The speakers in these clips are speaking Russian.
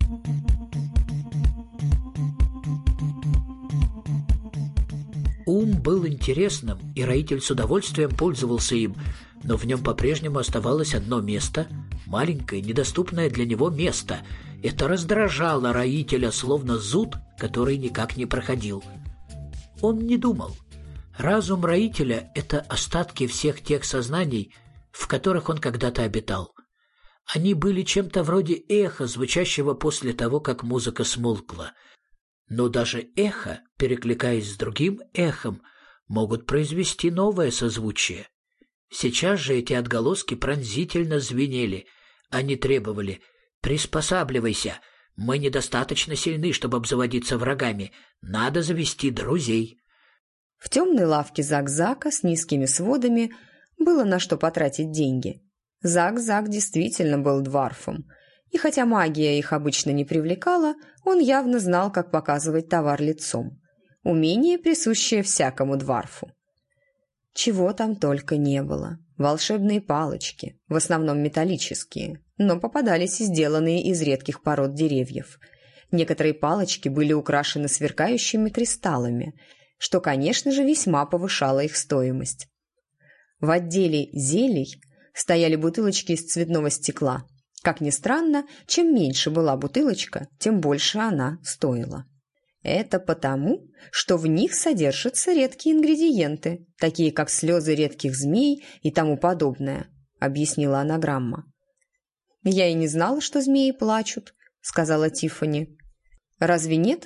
Ум был интересным, и роитель с удовольствием пользовался им, но в нем по-прежнему оставалось одно место, маленькое, недоступное для него место. Это раздражало роителя, словно зуд, который никак не проходил. Он не думал. Разум роителя — это остатки всех тех сознаний, в которых он когда-то обитал. Они были чем-то вроде эха, звучащего после того, как музыка смолкла. Но даже эхо, перекликаясь с другим эхом, могут произвести новое созвучие. Сейчас же эти отголоски пронзительно звенели. Они требовали: «Приспосабливайся, мы недостаточно сильны, чтобы обзаводиться врагами. Надо завести друзей». В темной лавке Зак-Зака с низкими сводами было на что потратить деньги. Зак-Зак действительно был дварфом. И хотя магия их обычно не привлекала, он явно знал, как показывать товар лицом. Умение, присущее всякому дварфу. Чего там только не было. Волшебные палочки, в основном металлические, но попадались и сделанные из редких пород деревьев. Некоторые палочки были украшены сверкающими кристаллами, что, конечно же, весьма повышало их стоимость. В отделе зелий стояли бутылочки из цветного стекла. Как ни странно, чем меньше была бутылочка, тем больше она стоила. Это потому, что в них содержатся редкие ингредиенты, такие как слезы редких змей и тому подобное, объяснила анаграмма. «Я и не знала, что змеи плачут», — сказала Тиффани. «Разве нет?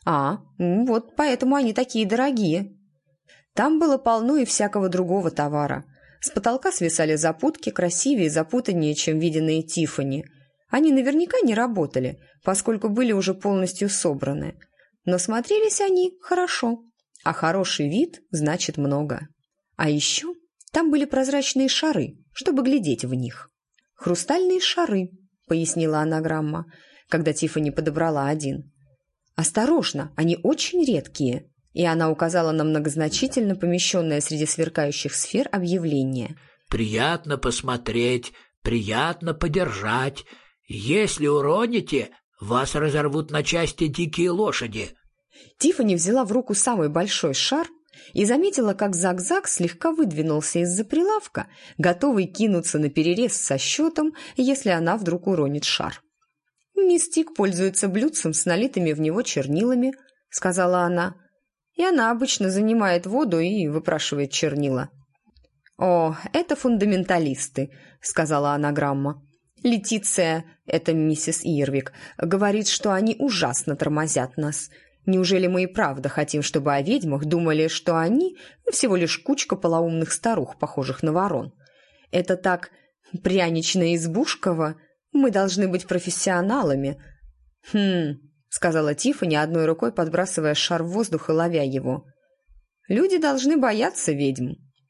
Вот поэтому они такие дорогие». Там было полно и всякого другого товара. С потолка свисали запутки, красивее и запутаннее, чем виденные Тиффани. Они наверняка не работали, поскольку были уже полностью собраны. Но смотрелись они хорошо, а хороший вид значит много. А еще там были прозрачные шары, чтобы глядеть в них. «Хрустальные шары», — пояснила анаграмма, когда Тиффани подобрала один. «Осторожно, они очень редкие». И она указала на многозначительно помещенное среди сверкающих сфер объявление. «Приятно посмотреть, приятно подержать. Если уроните, вас разорвут на части дикие лошади». Тиффани взяла в руку самый большой шар и заметила, как Зак-Зак слегка выдвинулся из-за прилавка, готовый кинуться наперерез со счетом, если она вдруг уронит шар. «Мисс Тик пользуется блюдцем с налитыми в него чернилами», — сказала она. «И она обычно занимает воду и выпрашивает чернила». «О, это фундаменталисты», — сказала анаграмма. «Летиция, это миссис Ирвик, говорит, что они ужасно тормозят нас. Неужели мы и правда хотим, чтобы о ведьмах думали, что они всего лишь кучка полоумных старух, похожих на ворон? Это так прянично-избушково. Мы должны быть профессионалами». Сказала Тиффани, одной рукой подбрасывая шар в воздух и ловя его. «Люди должны бояться ведьм».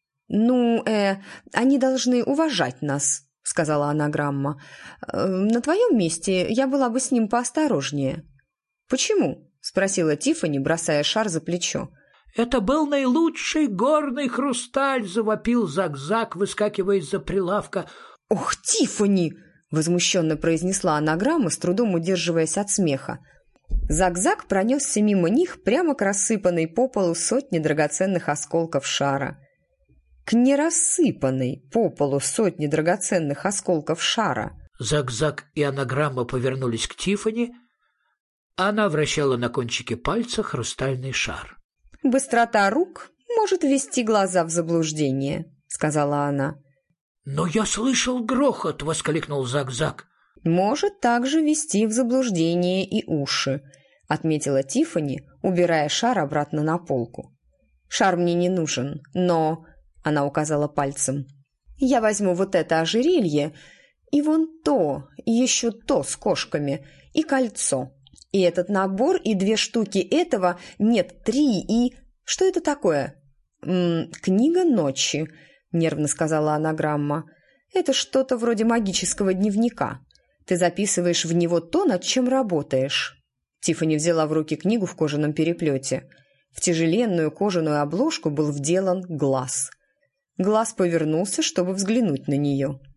Они должны уважать нас», — сказала анаграмма. «На твоем месте я была бы с ним поосторожнее». «Почему?» — спросила Тиффани, бросая шар за плечо. «Это был наилучший горный хрусталь!» — завопил Зак-Зак, выскакивая из-за прилавка. «Ох, Тиффани!» — возмущенно произнесла анаграмма, с трудом удерживаясь от смеха. Зак-Зак пронесся мимо них прямо к рассыпанной по полу сотне драгоценных осколков шара. К нерассыпанной по полу сотне драгоценных осколков шара. Зак-Зак и анаграмма повернулись к Тиффани. Она вращала на кончике пальца хрустальный шар. «Быстрота рук может ввести глаза в заблуждение», — сказала она. «Но я слышал грохот!» — воскликнул Зак-Зак. «Может также ввести в заблуждение и уши», — отметила Тиффани, убирая шар обратно на полку. «Шар мне не нужен, но...» — она указала пальцем. «Я возьму вот это ожерелье и вон то, еще то с кошками, и кольцо, и этот набор, и 2 штуки этого, нет, 3, и... Что это такое?» «Книга ночи», — нервно сказала анаграмма. «Это что-то вроде магического дневника. Ты записываешь в него то, над чем работаешь». Тиффани взяла в руки книгу в кожаном переплете. В тяжеленную кожаную обложку был вделан глаз. Глаз повернулся, чтобы взглянуть на нее.